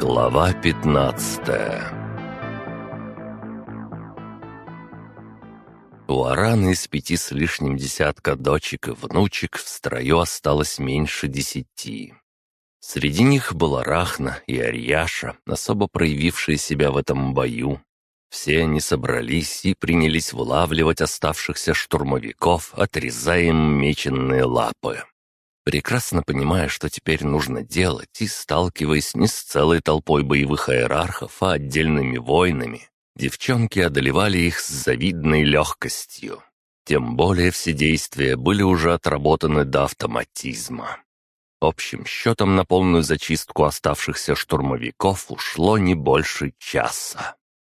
Глава 15. У Араны из 5 с лишним десятка дочек и внучек в строю осталось меньше 10. Среди них была Рахна и Арьяша, особо проявившие себя в этом бою. Все они собрались и принялись вылавливать оставшихся штурмовиков, отрезая им меченные лапы. Прекрасно понимая, что теперь нужно делать, и сталкиваясь не с целой толпой боевых иерархов, а отдельными воинами, девчонки одолевали их с завидной легкостью. Тем более все действия были уже отработаны до автоматизма. Общим счетом на полную зачистку оставшихся штурмовиков ушло не больше часа.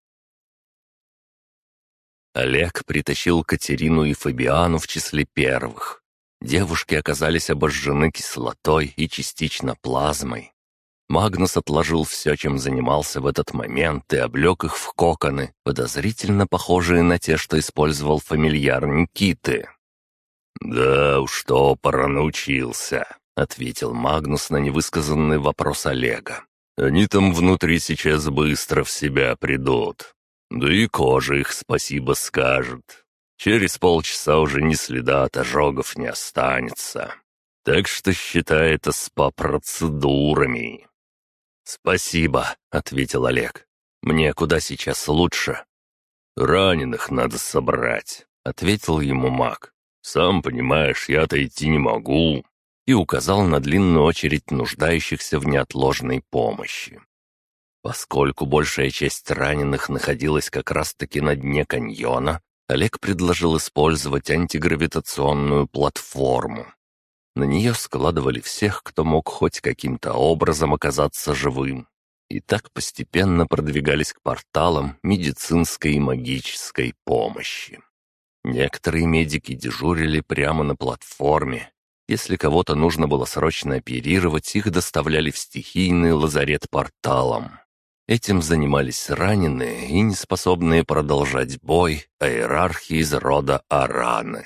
Олег притащил Катерину и Фабиану в числе первых. Девушки оказались обожжены кислотой и частично плазмой. Магнус отложил все, чем занимался в этот момент, и облег их в коконы, подозрительно похожие на те, что использовал фамильяр Никиты. «Да уж, что пора научился», — ответил Магнус на невысказанный вопрос Олега. «Они там внутри сейчас быстро в себя придут. Да и кожа их спасибо скажет. Через полчаса уже ни следа от ожогов не останется. Так что считай это СПА-процедурами». «Спасибо», — ответил Олег. «Мне куда сейчас лучше?» «Раненых надо собрать», — ответил ему маг. «Сам понимаешь, я-то идти не могу», и указал на длинную очередь нуждающихся в неотложной помощи. Поскольку большая часть раненых находилась как раз-таки на дне каньона, Олег предложил использовать антигравитационную платформу. На нее складывали всех, кто мог хоть каким-то образом оказаться живым. И так постепенно продвигались к порталам медицинской и магической помощи. Некоторые медики дежурили прямо на платформе. Если кого-то нужно было срочно оперировать, их доставляли в стихийный лазарет порталом. Этим занимались раненые и неспособные продолжать бой иерархи из рода Араны.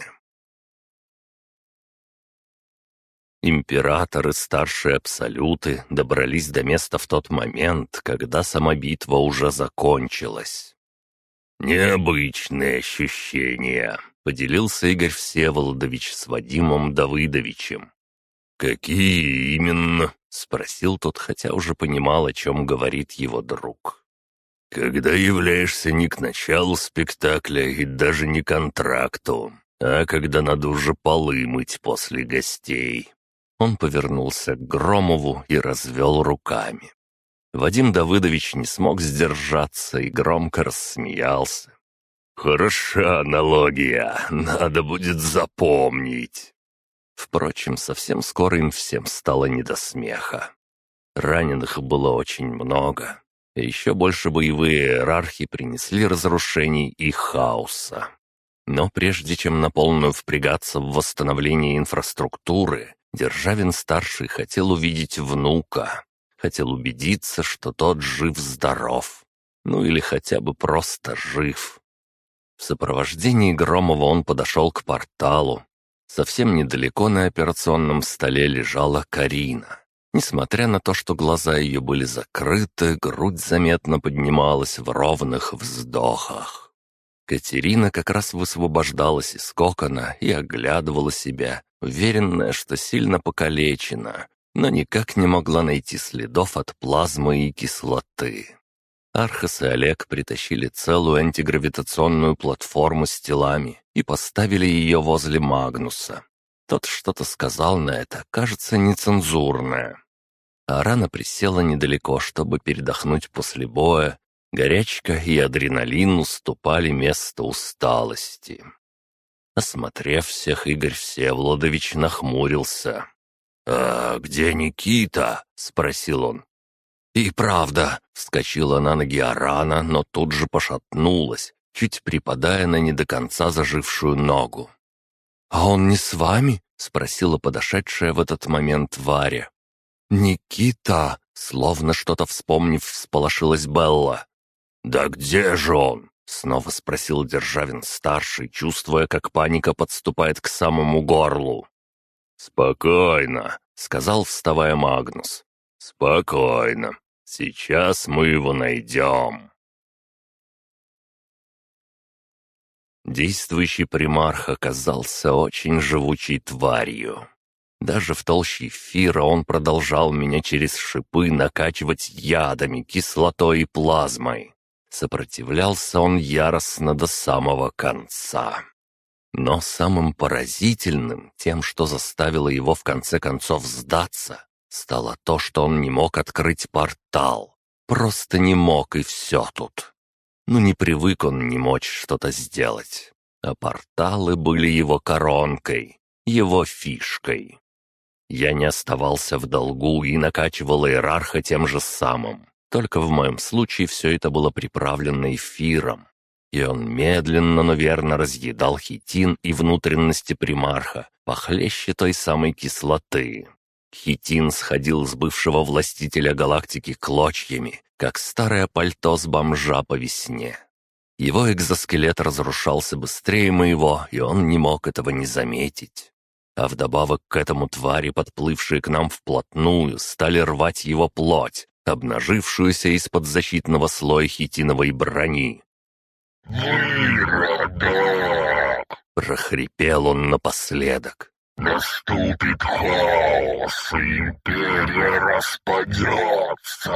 Император и старшие абсолюты добрались до места в тот момент, когда сама битва уже закончилась. «Необычные ощущения», — поделился Игорь Всеволодович с Вадимом Давыдовичем. «Какие именно?» — спросил тот, хотя уже понимал, о чем говорит его друг. «Когда являешься не к началу спектакля и даже не к антракту, а когда надо уже полы мыть после гостей». Он повернулся к Громову и развел руками. Вадим Давыдович не смог сдержаться и громко рассмеялся. «Хороша аналогия, надо будет запомнить». Впрочем, совсем скоро им всем стало не до смеха. Раненых было очень много, и еще больше боевые иерархи принесли разрушений и хаоса. Но прежде чем на полную впрягаться в восстановление инфраструктуры, Державин-старший хотел увидеть внука, хотел убедиться, что тот жив-здоров, ну или хотя бы просто жив. В сопровождении Громова он подошел к порталу. Совсем недалеко на операционном столе лежала Карина. Несмотря на то, что глаза ее были закрыты, грудь заметно поднималась в ровных вздохах. Катерина как раз высвобождалась из кокона и оглядывала себя, уверенная, что сильно покалечена, но никак не могла найти следов от плазмы и кислоты. Архас и Олег притащили целую антигравитационную платформу с телами и поставили ее возле Магнуса. Тот что-то сказал на это, кажется, нецензурное. Арана присела недалеко, чтобы передохнуть после боя. Горячка и адреналин уступали место усталости. Осмотрев всех, Игорь Всеволодович нахмурился. «А где Никита?» — спросил он. «И правда», — вскочила на ноги Арана, но тут же пошатнулась, чуть припадая на не до конца зажившую ногу. «А он не с вами?» — спросила подошедшая в этот момент Варя. «Никита!» — словно что-то вспомнив, всполошилась Белла. «Да где же он?» — снова спросил Державин-старший, чувствуя, как паника подступает к самому горлу. «Спокойно», — сказал, вставая Магнус. «Спокойно. Сейчас мы его найдем». Действующий примарх оказался очень живучей тварью. Даже в толще эфира он продолжал меня через шипы накачивать ядами, кислотой и плазмой. Сопротивлялся он яростно до самого конца. Но самым поразительным, тем, что заставило его в конце концов сдаться, стало то, что он не мог открыть портал. Просто не мог, и все тут. Ну, не привык он не мочь что-то сделать. А порталы были его коронкой, его фишкой. Я не оставался в долгу и накачивал иерарха тем же самым. Только в моем случае все это было приправлено эфиром. И он медленно, но верно разъедал хитин и внутренности примарха, похлеще той самой кислоты. Хитин сходил с бывшего властителя галактики клочьями, как старое пальто с бомжа по весне. Его экзоскелет разрушался быстрее моего, и он не мог этого не заметить. А вдобавок к этому твари, подплывшие к нам вплотную, стали рвать его плоть, обнажившуюся из-под защитного слоя хитиновой брони. «Выродок!» — прохрипел он напоследок. «Наступит хаос, и империя распадется!»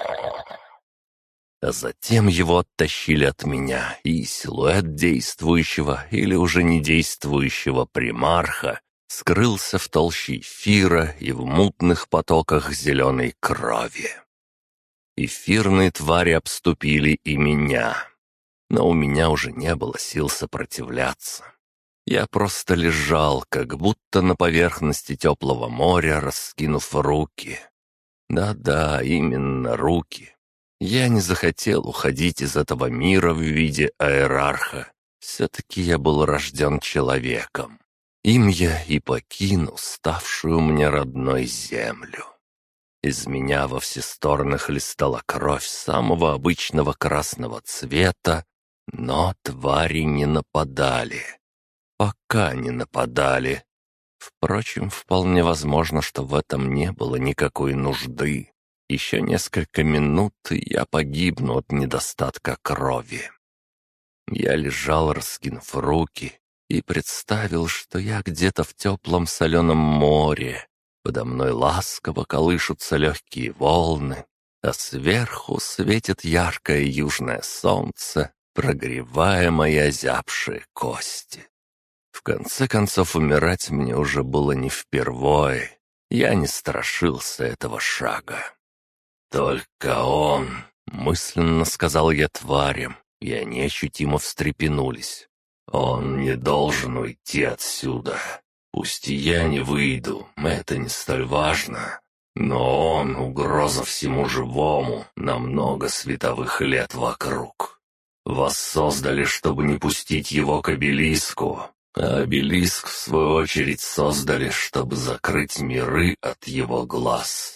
А затем его оттащили от меня, и силуэт действующего или уже не действующего примарха скрылся в толще эфира и в мутных потоках зеленой крови. Эфирные твари обступили и меня, но у меня уже не было сил сопротивляться. Я просто лежал, как будто на поверхности теплого моря, раскинув руки. Да-да, именно руки. Я не захотел уходить из этого мира в виде аэрарха. Все-таки я был рожден человеком. Им я и покину ставшую мне родной землю. Из меня во все стороны хлестала кровь самого обычного красного цвета, но твари не нападали. Пока не нападали. Впрочем, вполне возможно, что в этом не было никакой нужды. Еще несколько минут, и я погибну от недостатка крови. Я лежал, раскинув руки, и представил, что я где-то в теплом соленом море. Подо мной ласково колышутся легкие волны, а сверху светит яркое южное солнце, прогревая мои озябшие кости. В конце концов, умирать мне уже было не впервой. Я не страшился этого шага. «Только он!» — мысленно сказал я тварям, и они ощутимо встрепенулись. «Он не должен уйти отсюда. Пусть и я не выйду, это не столь важно. Но он — угроза всему живому на много световых лет вокруг. Вас создали, чтобы не пустить его к обелиску, а обелиск, в свою очередь, создали, чтобы закрыть миры от его глаз».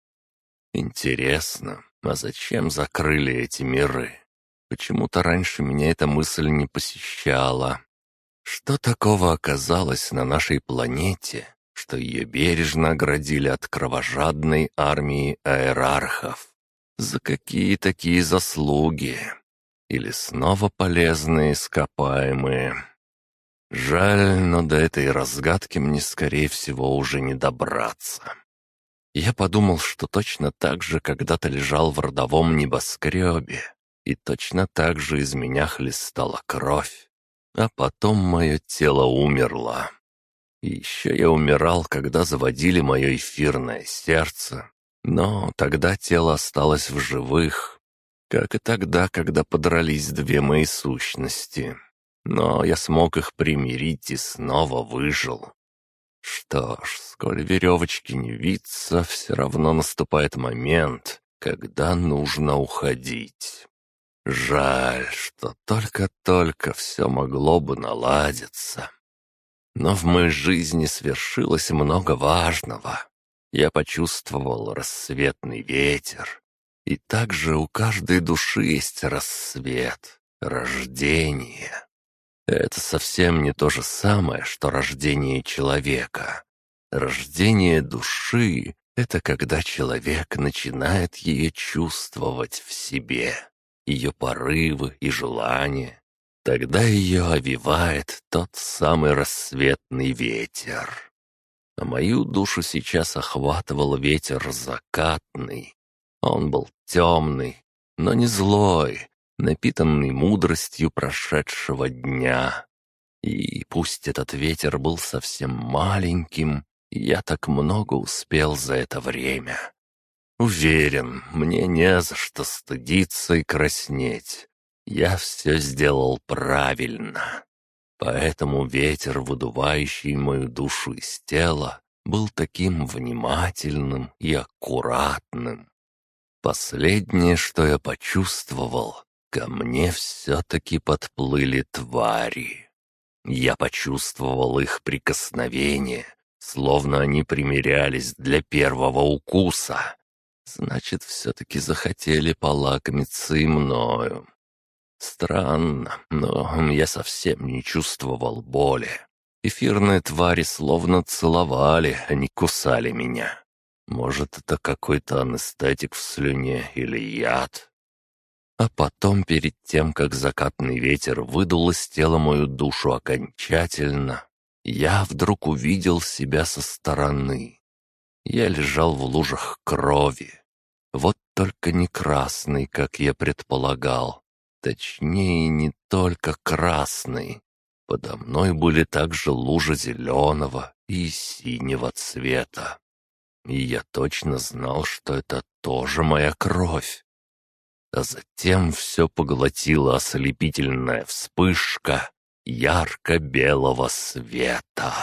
Интересно, а зачем закрыли эти миры? Почему-то раньше меня эта мысль не посещала. Что такого оказалось на нашей планете, что ее бережно оградили от кровожадной армии аэрархов? За какие такие заслуги? Или снова полезные ископаемые? Жаль, но до этой разгадки мне, скорее всего, уже не добраться. Я подумал, что точно так же когда-то лежал в родовом небоскребе, и точно так же из меня хлестала кровь, а потом мое тело умерло. И еще я умирал, когда заводили мое эфирное сердце, но тогда тело осталось в живых, как и тогда, когда подрались две мои сущности. Но я смог их примирить и снова выжил. Что ж, сколь веревочки не виться, все равно наступает момент, когда нужно уходить. Жаль, что только-только все могло бы наладиться. Но в моей жизни свершилось много важного. Я почувствовал рассветный ветер. И также у каждой души есть рассвет, рождение. Это совсем не то же самое, что рождение человека. Рождение души Это когда человек начинает ее чувствовать в себе, ее порывы и желания. Тогда ее овевает тот самый рассветный ветер. А мою душу сейчас охватывал ветер закатный. Он был темный, но не злой, напитанный мудростью прошедшего дня. И пусть этот ветер был совсем маленьким, я так много успел за это время. Уверен, мне не за что стыдиться и краснеть. Я все сделал правильно. Поэтому ветер, выдувающий мою душу из тела, был таким внимательным и аккуратным. Последнее, что я почувствовал, ко мне все-таки подплыли твари. Я почувствовал их прикосновение, словно они примирялись для первого укуса. Значит, все-таки захотели полакомиться и мною. Странно, но я совсем не чувствовал боли. Эфирные твари словно целовали, а не кусали меня. Может, это какой-то анестетик в слюне или яд? А потом, перед тем, как закатный ветер выдул из тела мою душу окончательно, я вдруг увидел себя со стороны. Я лежал в лужах крови. Вот только не красный, как я предполагал. Точнее, не только красный. Подо мной были также лужи зеленого и синего цвета. И я точно знал, что это тоже моя кровь. А затем все поглотила ослепительная вспышка ярко-белого света.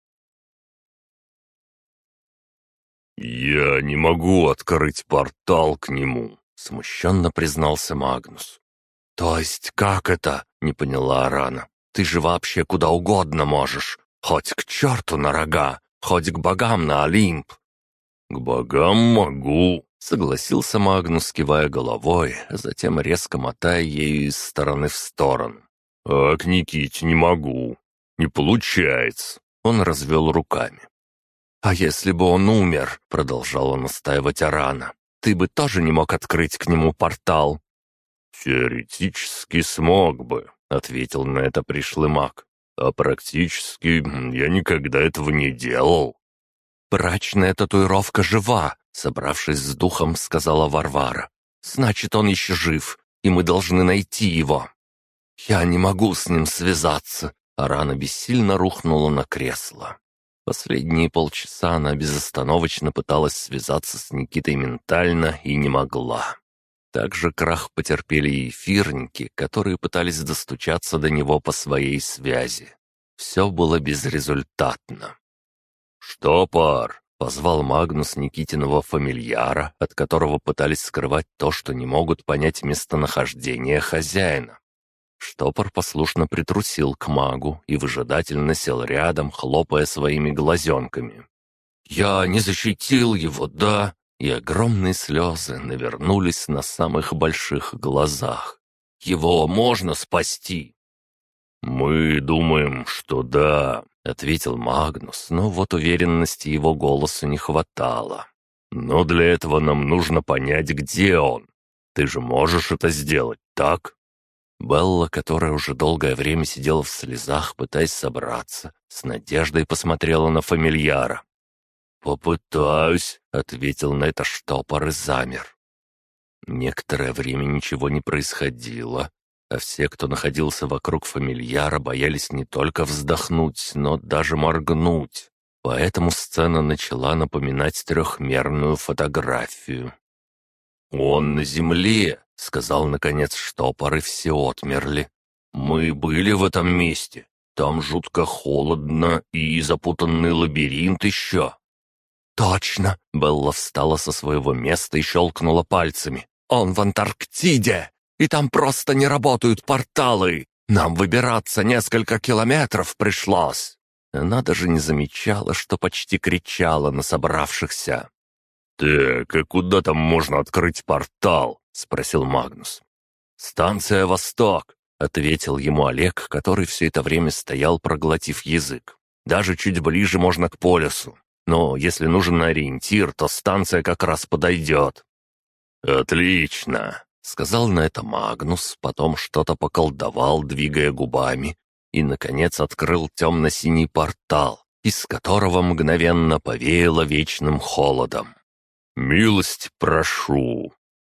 «Я не могу открыть портал к нему», — смущенно признался Магнус. «То есть как это?» — не поняла Арана. «Ты же вообще куда угодно можешь. Хоть к черту на рога, хоть к богам на Олимп». «К богам могу», — согласился Магнус, кивая головой, а затем резко мотая ею из стороны в сторону. «А к Никите не могу. Не получается». Он развел руками. «А если бы он умер?» — продолжала настаивать Арана. «Ты бы тоже не мог открыть к нему портал?» «Теоретически смог бы», — ответил на это пришлый маг. «А практически я никогда этого не делал». «Брачная татуировка жива», — собравшись с духом, сказала Варвара. «Значит, он еще жив, и мы должны найти его». «Я не могу с ним связаться», — Арана бессильно рухнула на кресло. Последние полчаса она безостановочно пыталась связаться с Никитой ментально и не могла. Также крах потерпели и эфирники, которые пытались достучаться до него по своей связи. Все было безрезультатно. «Штопор!» — позвал Магнус Никитиного фамильяра, от которого пытались скрывать то, что не могут понять местонахождение хозяина. Штопор послушно притрусил к магу и выжидательно сел рядом, хлопая своими глазенками. «Я не защитил его, да?» И огромные слезы навернулись на самых больших глазах. «Его можно спасти?» «Мы думаем, что да», — ответил Магнус, но вот уверенности его голосу не хватало. «Но для этого нам нужно понять, где он. Ты же можешь это сделать, так?» Белла, которая уже долгое время сидела в слезах, пытаясь собраться, с надеждой посмотрела на фамильяра. «Попытаюсь», — ответил на это штопор и замер. Некоторое время ничего не происходило, а все, кто находился вокруг фамильяра, боялись не только вздохнуть, но даже моргнуть. Поэтому сцена начала напоминать трехмерную фотографию. «Он на земле», — сказал наконец штопор, и все отмерли. «Мы были в этом месте. Там жутко холодно и запутанный лабиринт еще». «Точно!» — Белла встала со своего места и щелкнула пальцами. «Он в Антарктиде, и там просто не работают порталы. Нам выбираться несколько километров пришлось». Она даже не замечала, что почти кричала на собравшихся. «Так, а куда там можно открыть портал?» — спросил Магнус. «Станция «Восток», — ответил ему Олег, который все это время стоял, проглотив язык. «Даже чуть ближе можно к полюсу. Но если нужен ориентир, то станция как раз подойдет». «Отлично», — сказал на это Магнус, потом что-то поколдовал, двигая губами, и, наконец, открыл темно-синий портал, из которого мгновенно повеяло вечным холодом. «Милость прошу».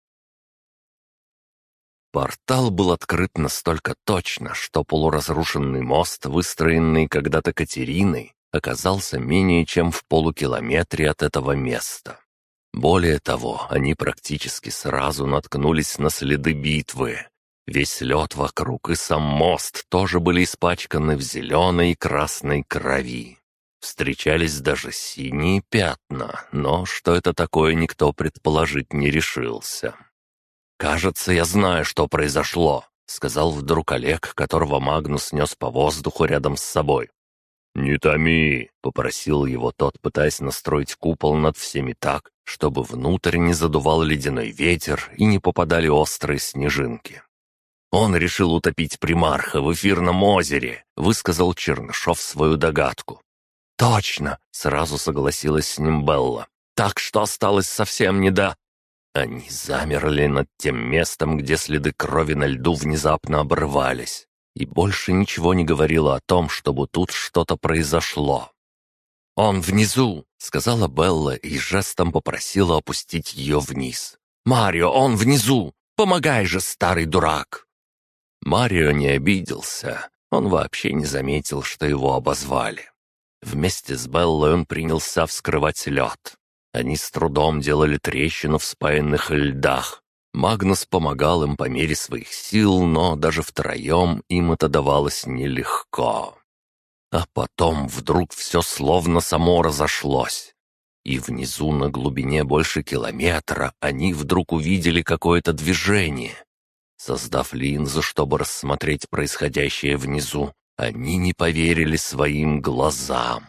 Портал был открыт настолько точно, что полуразрушенный мост, выстроенный когда-то Катериной, оказался менее чем в полукилометре от этого места. Более того, они практически сразу наткнулись на следы битвы. Весь лед вокруг и сам мост тоже были испачканы в зеленой и красной крови. Встречались даже синие пятна, но что это такое, никто предположить не решился. «Кажется, я знаю, что произошло», — сказал вдруг Олег, которого Магнус нес по воздуху рядом с собой. «Не томи», — попросил его тот, пытаясь настроить купол над всеми так, чтобы внутрь не задувал ледяной ветер и не попадали острые снежинки. «Он решил утопить примарха в эфирном озере», — высказал Чернышов свою догадку. «Точно!» — сразу согласилась с ним Белла. «Так что осталось совсем не до...» Они замерли над тем местом, где следы крови на льду внезапно обрывались, и больше ничего не говорило о том, чтобы тут что-то произошло. «Он внизу!» — сказала Белла и жестом попросила опустить ее вниз. «Марио, он внизу! Помогай же, старый дурак!» Марио не обиделся, он вообще не заметил, что его обозвали. Вместе с Беллой он принялся вскрывать лед. Они с трудом делали трещину в спаянных льдах. Магнус помогал им по мере своих сил, но даже втроем им это давалось нелегко. А потом вдруг все словно само разошлось. И внизу на глубине больше километра они вдруг увидели какое-то движение. Создав линзу, чтобы рассмотреть происходящее внизу, они не поверили своим глазам.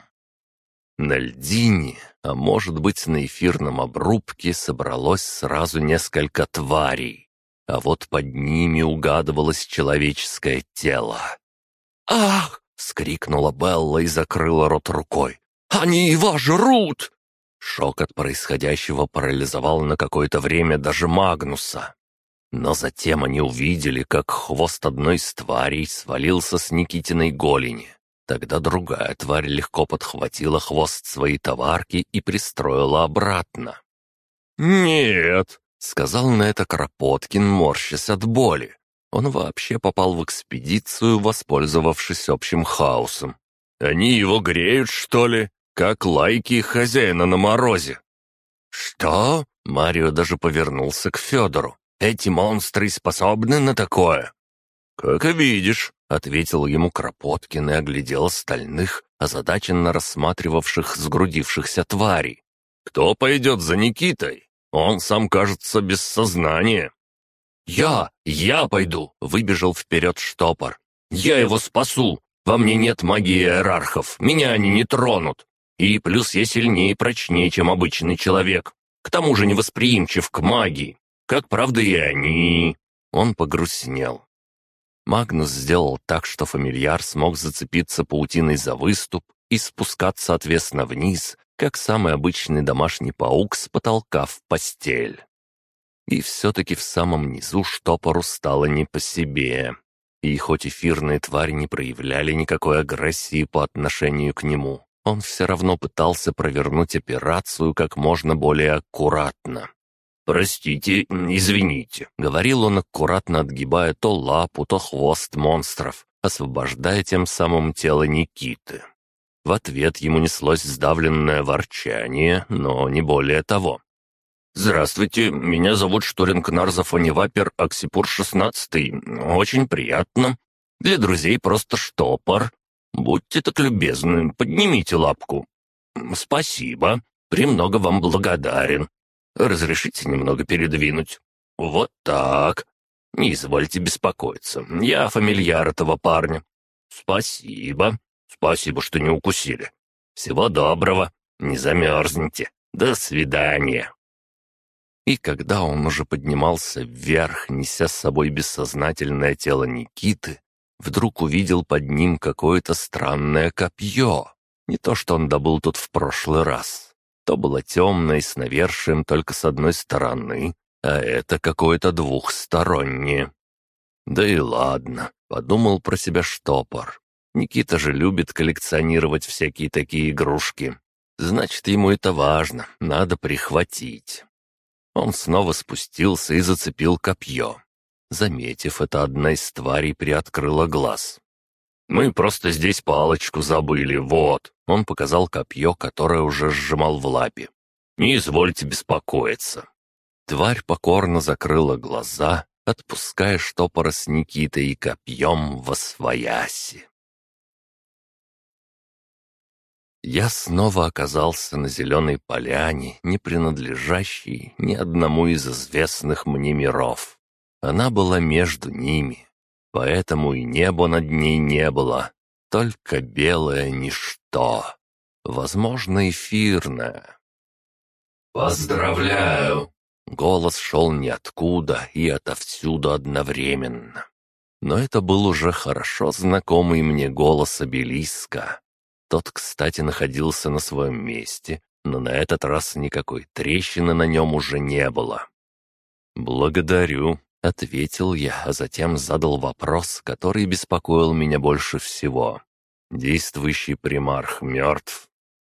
На льдине, а может быть на эфирном обрубке, собралось сразу несколько тварей, а вот под ними угадывалось человеческое тело. «Ах!» — вскрикнула Белла и закрыла рот рукой. «Они его жрут!» Шок от происходящего парализовал на какое-то время даже Магнуса. Но затем они увидели, как хвост одной из тварей свалился с Никитиной голени. Тогда другая тварь легко подхватила хвост своей товарки и пристроила обратно. «Нет», — сказал на это Кропоткин, морщась от боли. Он вообще попал в экспедицию, воспользовавшись общим хаосом. «Они его греют, что ли? Как лайки хозяина на морозе». «Что?» — Марио даже повернулся к Федору. «Эти монстры способны на такое?» «Как и видишь», — ответил ему Кропоткин и оглядел остальных, озадаченно рассматривавших сгрудившихся тварей. «Кто пойдет за Никитой? Он сам, кажется, без сознания». «Я пойду», — выбежал вперед штопор. «Я его спасу. Во мне нет магии иерархов, меня они не тронут. И плюс я сильнее и прочнее, чем обычный человек. К тому же невосприимчив к магии. Как, правда, и они...» Он погрустнел. Магнус сделал так, что фамильяр смог зацепиться паутиной за выступ и спускаться отвесно вниз, как самый обычный домашний паук с потолка в постель. И все-таки в самом низу штопору стало не по себе. И хоть эфирные твари не проявляли никакой агрессии по отношению к нему, он все равно пытался провернуть операцию как можно более аккуратно. «Простите, извините», — говорил он, аккуратно отгибая то лапу, то хвост монстров, освобождая тем самым тело Никиты. В ответ ему неслось сдавленное ворчание, но не более того. «Здравствуйте, меня зовут Шторинг Нарзафонивапер Аксипур-16. Очень приятно. Для друзей просто штопор. Будьте так любезны, поднимите лапку. Спасибо, премного вам благодарен. Разрешите немного передвинуть? Вот так. Не извольте беспокоиться, я фамильяр этого парня. Спасибо. Спасибо, что не укусили. Всего доброго. Не замерзните. До свидания». И когда он уже поднимался вверх, неся с собой бессознательное тело Никиты, вдруг увидел под ним какое-то странное копье. Не то, что он добыл тут в прошлый раз. То было темное и с навершием только с одной стороны, а это какое-то двухстороннее. Да и ладно, подумал про себя штопор. Никита же любит коллекционировать всякие такие игрушки. Значит, ему это важно, надо прихватить. Он снова спустился и зацепил копье. Заметив это, одна из тварей приоткрыла глаз. «Мы просто здесь палочку забыли, вот». Он показал копье, которое уже сжимал в лапе. «Не извольте беспокоиться». Тварь покорно закрыла глаза, отпуская штопора с Никитой и копьем восвояси. Я снова оказался на зеленой поляне, не принадлежащей ни одному из известных мне миров. Она была между ними, поэтому и неба над ней не было, только белое ничто, возможно, эфирное. «Поздравляю!» Голос шел ниоткуда и отовсюду одновременно. Но это был уже хорошо знакомый мне голос обелиска. Тот, кстати, находился на своем месте, но на этот раз никакой трещины на нем уже не было. «Благодарю», — ответил я, а затем задал вопрос, который беспокоил меня больше всего. «Действующий примарх мертв?»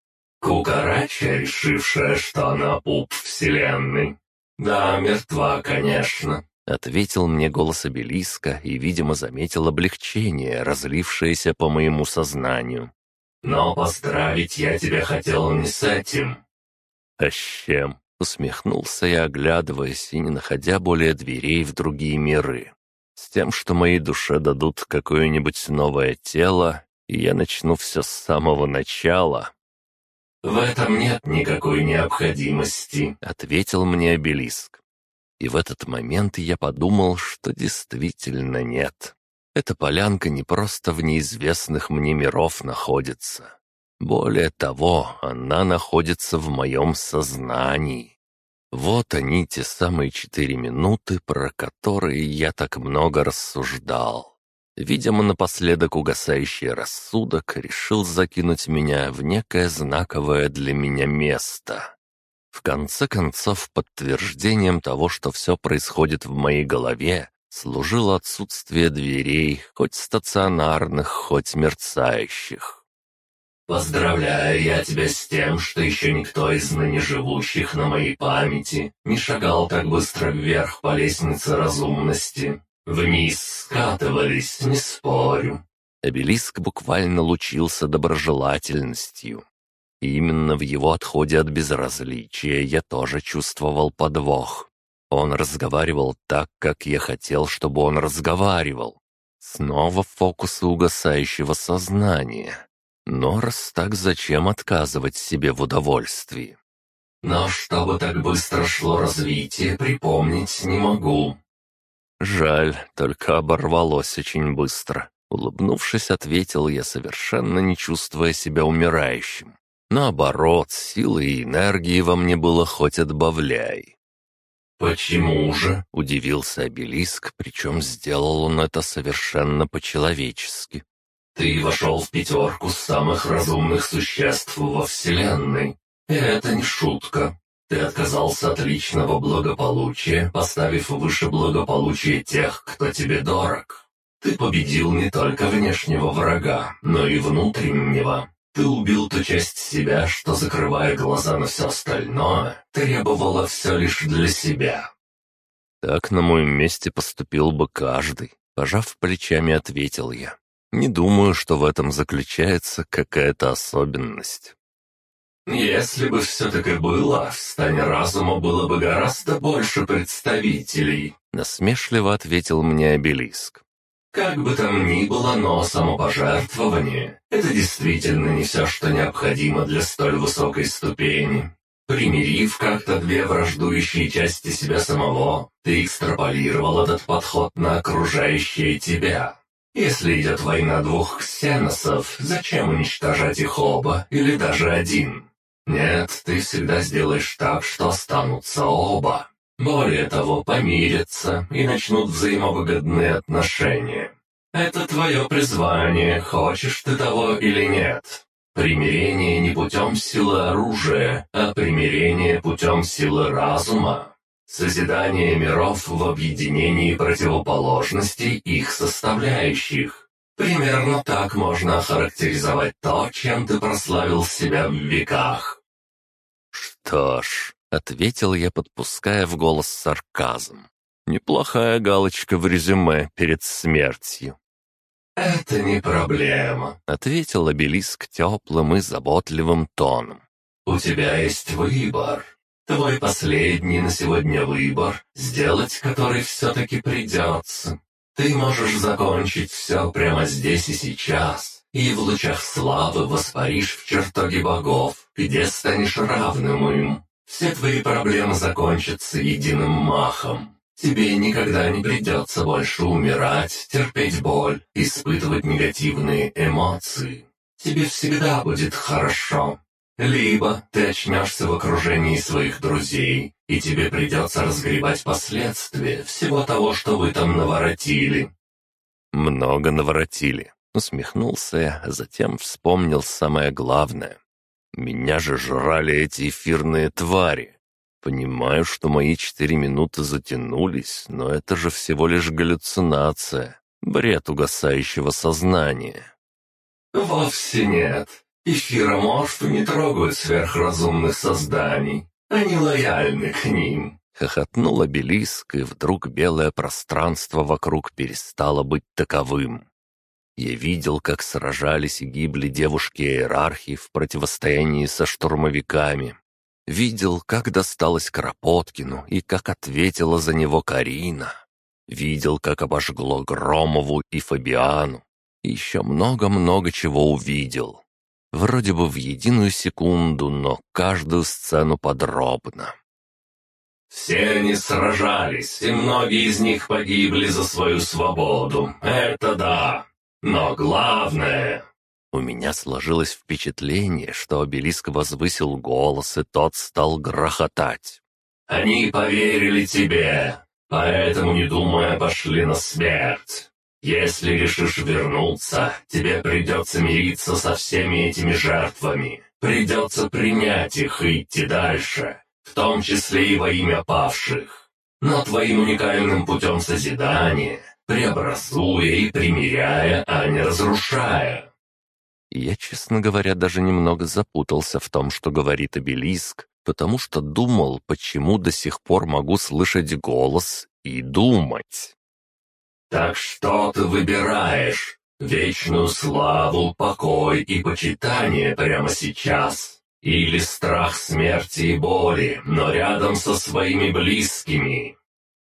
Кукарача, решившая, что она пуп вселенной. Да, мертва, конечно. — ответил мне голос обелиска и, видимо, заметил облегчение, разлившееся по моему сознанию. «Но поздравить я тебя хотел не с этим». «А с чем?» — усмехнулся я, оглядываясь и не находя более дверей в другие миры. «С тем, что моей душе дадут какое-нибудь новое тело, и я начну все с самого начала». «В этом нет никакой необходимости», — ответил мне обелиск. И в этот момент я подумал, что действительно нет. Эта полянка не просто в неизвестных мне миров находится. Более того, она находится в моем сознании. Вот они, те самые 4 минуты, про которые я так много рассуждал. Видимо, напоследок угасающий рассудок решил закинуть меня в некое знаковое для меня место. В конце концов, подтверждением того, что все происходит в моей голове, служило отсутствие дверей, хоть стационарных, хоть мерцающих. «Поздравляю я тебя с тем, что еще никто из ныне живущих на моей памяти не шагал так быстро вверх по лестнице разумности. Вниз скатывались, не спорю». Обелиск буквально лучился доброжелательностью. И именно в его отходе от безразличия я тоже чувствовал подвох. Он разговаривал так, как я хотел, чтобы он разговаривал. Снова фокусы угасающего сознания. Но раз так, зачем отказывать себе в удовольствии? «Но чтобы так быстро шло развитие, припомнить не могу». «Жаль, только оборвалось очень быстро», — улыбнувшись, ответил я, совершенно не чувствуя себя умирающим. Наоборот, силы и энергии во мне было хоть отбавляй. «Почему же?» — удивился обелиск, причем сделал он это совершенно по-человечески. «Ты вошел в 5 самых разумных существ во Вселенной. И это не шутка. Ты отказался от личного благополучия, поставив выше благополучия тех, кто тебе дорог. Ты победил не только внешнего врага, но и внутреннего. Ты убил ту часть себя, что, закрывая глаза на все остальное, требовала все лишь для себя». «Так на моем месте поступил бы каждый», — пожав плечами, ответил я. «Не думаю, что в этом заключается какая-то особенность». «Если бы все так и было, в стане разума было бы гораздо больше представителей», — насмешливо ответил мне обелиск. «Как бы там ни было, но самопожертвование — это действительно не все, что необходимо для столь высокой ступени. Примирив как-то 2 враждующие части себя самого, ты экстраполировал этот подход на окружающее тебя. Если идет война 2 ксеносов, зачем уничтожать их оба или даже один? Нет, ты всегда сделаешь так, что останутся оба. Более того, помирятся и начнут взаимовыгодные отношения. Это твое призвание, хочешь ты того или нет. Примирение не путем силы оружия, а примирение путем силы разума. Созидание миров в объединении противоположностей их составляющих. Примерно так можно охарактеризовать то, чем ты прославил себя в веках». «Что ж», — ответил я, подпуская в голос сарказм. «Неплохая галочка в резюме перед смертью». «Это не проблема», — ответил обелиск теплым и заботливым тоном. «У тебя есть выбор. Твой последний на сегодня выбор, сделать который все-таки придется. Ты можешь закончить все прямо здесь и сейчас, и в лучах славы воспаришь в чертоге богов, где станешь равным им. Все твои проблемы закончатся единым махом. Тебе никогда не придется больше умирать, терпеть боль, испытывать негативные эмоции. Тебе всегда будет хорошо. Либо ты очнешься в окружении своих друзей, и тебе придется разгребать последствия всего того, что вы там наворотили». «Много наворотили», — усмехнулся я, а затем вспомнил самое главное. «Меня же жрали эти эфирные твари. Понимаю, что мои 4 минуты затянулись, но это же всего лишь галлюцинация, бред угасающего сознания». «Вовсе нет. Эфироморфы не трогают сверхразумных созданий. Они лояльны к ним». Хохотнул обелиск, и вдруг белое пространство вокруг перестало быть таковым. Я видел, как сражались и гибли девушки-иерархи в противостоянии со штурмовиками. Видел, как досталось Кропоткину и как ответила за него Карина. Видел, как обожгло Громову и Фабиану. И еще много-много чего увидел. Вроде бы в единую секунду, но каждую сцену подробно. «Все они сражались, и многие из них погибли за свою свободу. Это да. Но главное...» У меня сложилось впечатление, что обелиск возвысил голос, и тот стал грохотать. «Они поверили тебе, поэтому, не думая, пошли на смерть. Если решишь вернуться, тебе придется мириться со всеми этими жертвами. Придется принять их и идти дальше, в том числе и во имя павших. Но твоим уникальным путем созидания, преобразуя и примиряя, а не разрушая». Я, честно говоря, даже немного запутался в том, что говорит обелиск, потому что думал, почему до сих пор могу слышать голос и думать. «Так что ты выбираешь? Вечную славу, покой и почитание прямо сейчас? Или страх смерти и боли, но рядом со своими близкими?»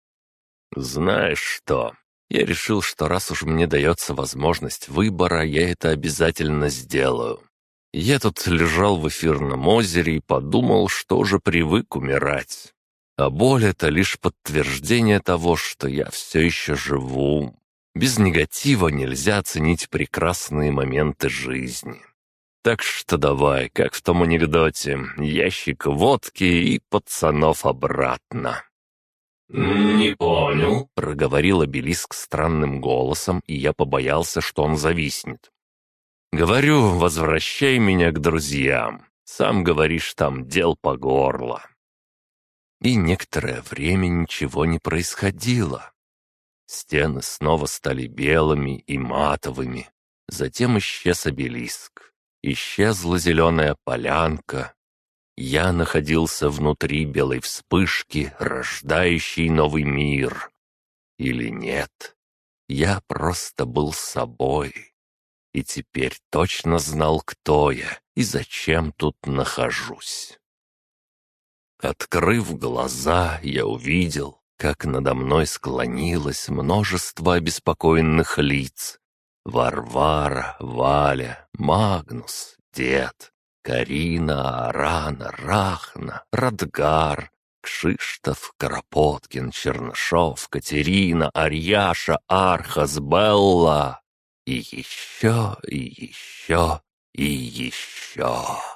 «Знаешь что?» Я решил, что раз уж мне дается возможность выбора, я это обязательно сделаю. Я тут лежал в эфирном озере и подумал, что уже привык умирать. А боль — это лишь подтверждение того, что я все еще живу. Без негатива нельзя оценить прекрасные моменты жизни. Так что давай, как в том анекдоте, ящик водки и пацанов обратно. «Не понял», — проговорил обелиск странным голосом, и я побоялся, что он зависнет. «Говорю, возвращай меня к друзьям. Сам говоришь, там дел по горло». И некоторое время ничего не происходило. Стены снова стали белыми и матовыми. Затем исчез обелиск. Исчезла зеленая полянка. Я находился внутри белой вспышки, рождающей новый мир. Или нет? Я просто был собой. И теперь точно знал, кто я и зачем тут нахожусь. Открыв глаза, я увидел, как надо мной склонилось множество обеспокоенных лиц. Варвара, Валя, Магнус, Дед, Карина, Арана, Рахна, Радгар, Кшиштоф, Кропоткин, Чернышов, Катерина, Арьяша, Архас, Белла. И еще, и еще, и еще.